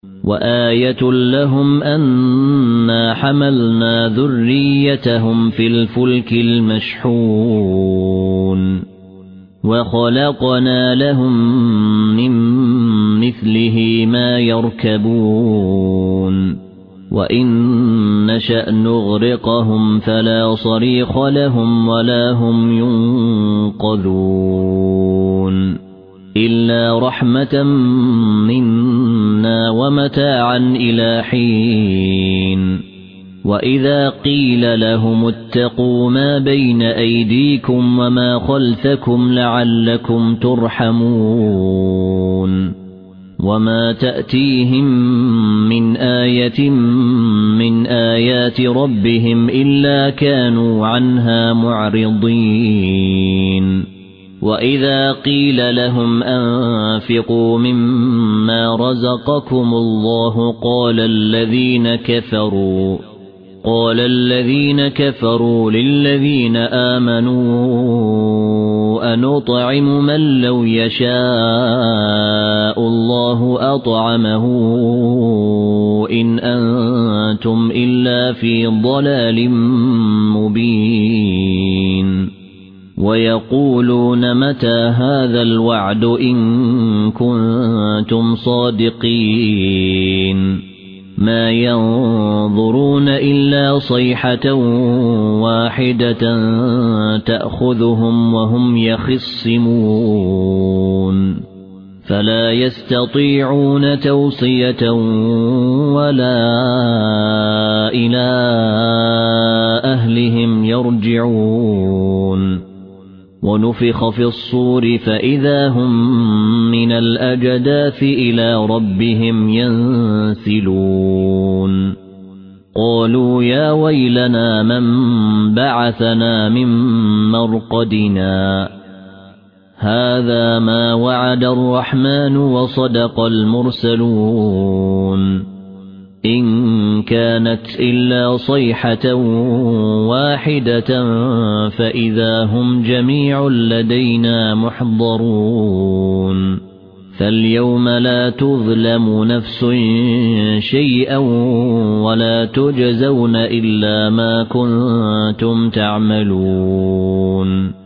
وآية لهم أنا حملنا ذريتهم في الفلك المشحون وخلقنا لهم من مثله ما يركبون وإن نشأ نغرقهم فلا صريخ لهم ولا هم ينقذون إلا رحمة منا ومتاعا إلى حين وإذا قيل لهم اتقوا ما بين أيديكم وما خلفكم لعلكم ترحمون وما تأتيهم من آية من آيات ربهم إلا كانوا عنها معرضين وإذا قيل لهم أنفقوا مما رزقكم الله قال الذين كفروا للذين آمنوا أنطعم من لو يشاء الله أطعمه إن أنتم إلا في ضلال مبين ويقولون متى هذا الوعد إن كنتم صادقين ما ينظرون إلا صيحة واحدة تأخذهم وهم يخصمون فلا يستطيعون توصية ولا إلى أهلهم يرجعون ونفخ في الصور فإذا هم من الأجداث إلى ربهم ينسلون قالوا يا ويلنا من بعثنا من مرقدنا هذا ما وعد الرحمن وصدق المرسلون إن كانت إلا صيحة واحدة فإذا هم جميع لدينا محضرون فاليوم لا تظلم نفس شيئا ولا تجزون إلا ما كنتم تعملون